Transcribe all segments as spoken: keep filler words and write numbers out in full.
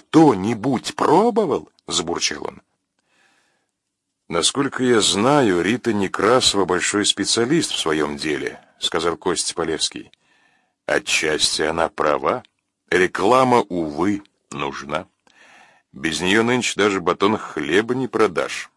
кто-нибудь пробовал?» — забурчал он. «Насколько я знаю, Рита Некрасова большой специалист в своем деле», — сказал Костя Полевский. «Отчасти она права. Реклама, увы, нужна. Без нее нынче даже батон хлеба не продашь».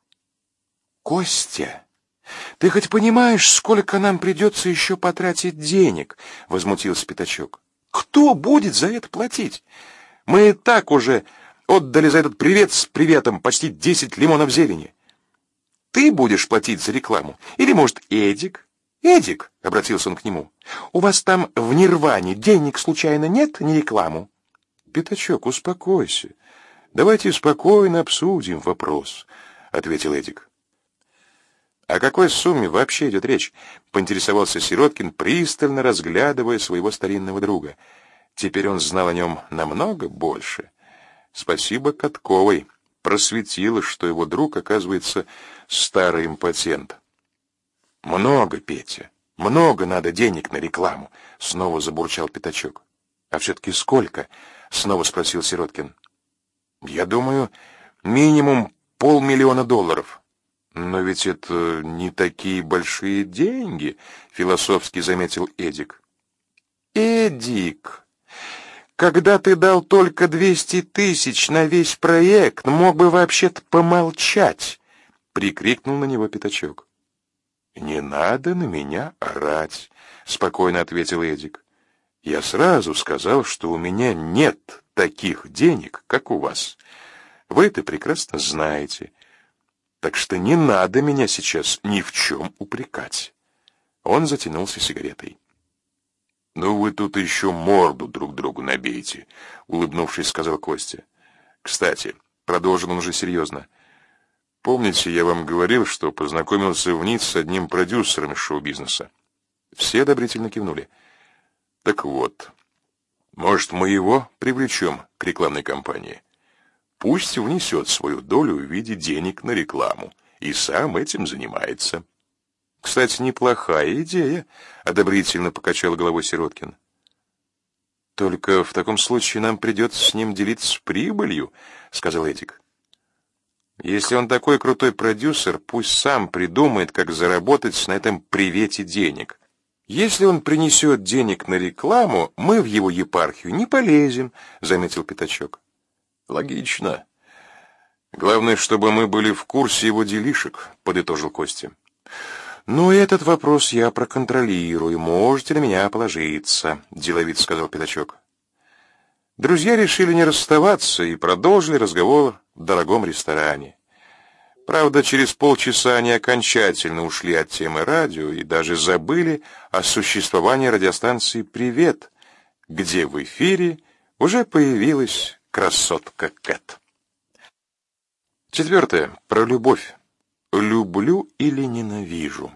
«Костя, ты хоть понимаешь, сколько нам придется еще потратить денег?» — возмутился Пятачок. «Кто будет за это платить? Мы и так уже отдали за этот привет с приветом почти десять лимонов зелени. Ты будешь платить за рекламу? Или, может, Эдик?» «Эдик», — обратился он к нему, — «у вас там в Нирване денег случайно нет на рекламу?» «Пятачок, успокойся. Давайте спокойно обсудим вопрос», — ответил Эдик. «О какой сумме вообще идет речь?» — поинтересовался Сироткин, пристально разглядывая своего старинного друга. Теперь он знал о нем намного больше. Спасибо Катковой. Просветило, что его друг, оказывается, старый импотент. «Много, Петя, много надо денег на рекламу», — снова забурчал Пятачок. «А все-таки сколько?» — снова спросил Сироткин. «Я думаю, минимум полмиллиона долларов». «Но ведь это не такие большие деньги», — философски заметил Эдик. «Эдик, когда ты дал только двести тысяч на весь проект, мог бы вообще-то помолчать», — прикрикнул на него Пятачок. «Не надо на меня орать», — спокойно ответил Эдик. «Я сразу сказал, что у меня нет таких денег, как у вас. Вы это прекрасно знаете. Так что не надо меня сейчас ни в чем упрекать». Он затянулся сигаретой. «Ну вы тут еще морду друг другу набейте», — улыбнувшись, сказал Костя. «Кстати», — продолжил он уже серьезно, — «помните, я вам говорил, что познакомился в Ницце с одним продюсером из шоу-бизнеса?» Все одобрительно кивнули. «Так вот, может, мы его привлечем к рекламной кампании? Пусть внесет свою долю в виде денег на рекламу и сам этим занимается». «Кстати, неплохая идея», — одобрительно покачал головой Сироткин. «Только в таком случае нам придется с ним делиться прибылью», — сказал Эдик. «Если он такой крутой продюсер, пусть сам придумает, как заработать на этом привете денег. Если он принесет денег на рекламу, мы в его епархию не полезем», — заметил Пятачок. «Логично. Главное, чтобы мы были в курсе его делишек», — подытожил Костя. «Ну, этот вопрос я проконтролирую, можете на меня положиться», — деловито сказал Пятачок. Друзья решили не расставаться и продолжили разговор в дорогом ресторане. Правда, через полчаса они окончательно ушли от темы радио и даже забыли о существовании радиостанции «Привет», где в эфире уже появилась красотка Кэт. Четвертое. Про любовь. Люблю или ненавижу.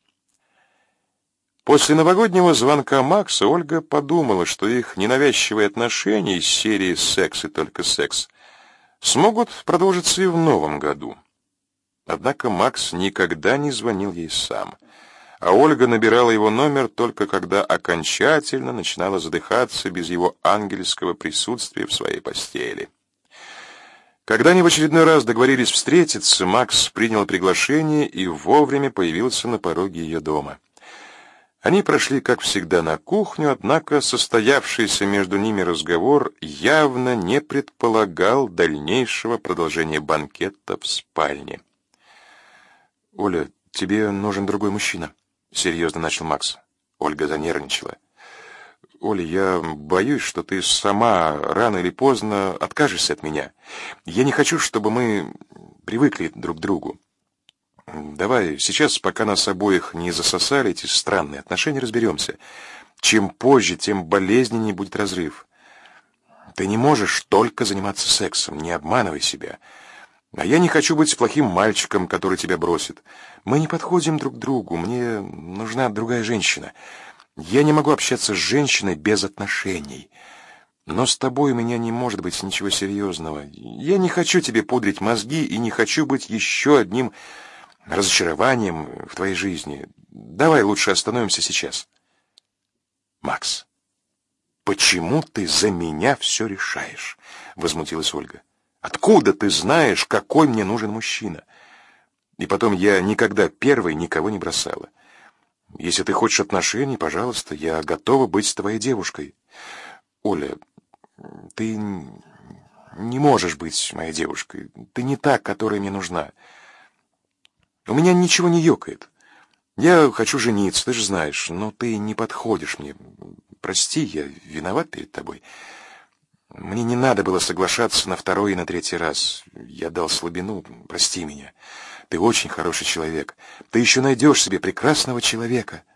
После новогоднего звонка Макса Ольга подумала, что их ненавязчивые отношения из серии «Секс и только секс» смогут продолжиться и в новом году. Однако Макс никогда не звонил ей сам, а Ольга набирала его номер только когда окончательно начинала задыхаться без его ангельского присутствия в своей постели. Когда они в очередной раз договорились встретиться, Макс принял приглашение и вовремя появился на пороге ее дома. Они прошли, как всегда, на кухню, однако состоявшийся между ними разговор явно не предполагал дальнейшего продолжения банкета в спальне. «Оля, тебе нужен другой мужчина», — серьезно начал Макс. Ольга занервничала. «Оля, я боюсь, что ты сама рано или поздно откажешься от меня. Я не хочу, чтобы мы привыкли друг к другу. Давай сейчас, пока нас обоих не засосали эти странные отношения, разберемся. Чем позже, тем болезненнее будет разрыв. Ты не можешь только заниматься сексом, не обманывай себя. А я не хочу быть плохим мальчиком, который тебя бросит. Мы не подходим друг к другу, мне нужна другая женщина. Я не могу общаться с женщиной без отношений. Но с тобой у меня не может быть ничего серьезного. Я не хочу тебе пудрить мозги и не хочу быть еще одним разочарованием в твоей жизни. Давай лучше остановимся сейчас. Макс, «Почему ты за меня все решаешь?» — возмутилась Ольга. «Откуда ты знаешь, какой мне нужен мужчина? И потом, я никогда первой никого не бросала. Если ты хочешь отношений, пожалуйста, я готова быть твоей девушкой. Оля, ты не можешь быть моей девушкой. Ты не та, которая мне нужна. У меня ничего не ёкает. Я хочу жениться, ты же знаешь, но ты не подходишь мне. Прости, я виноват перед тобой. Мне не надо было соглашаться на второй и на третий раз. Я дал слабину, прости меня. Ты очень хороший человек. Ты еще найдешь себе прекрасного человека».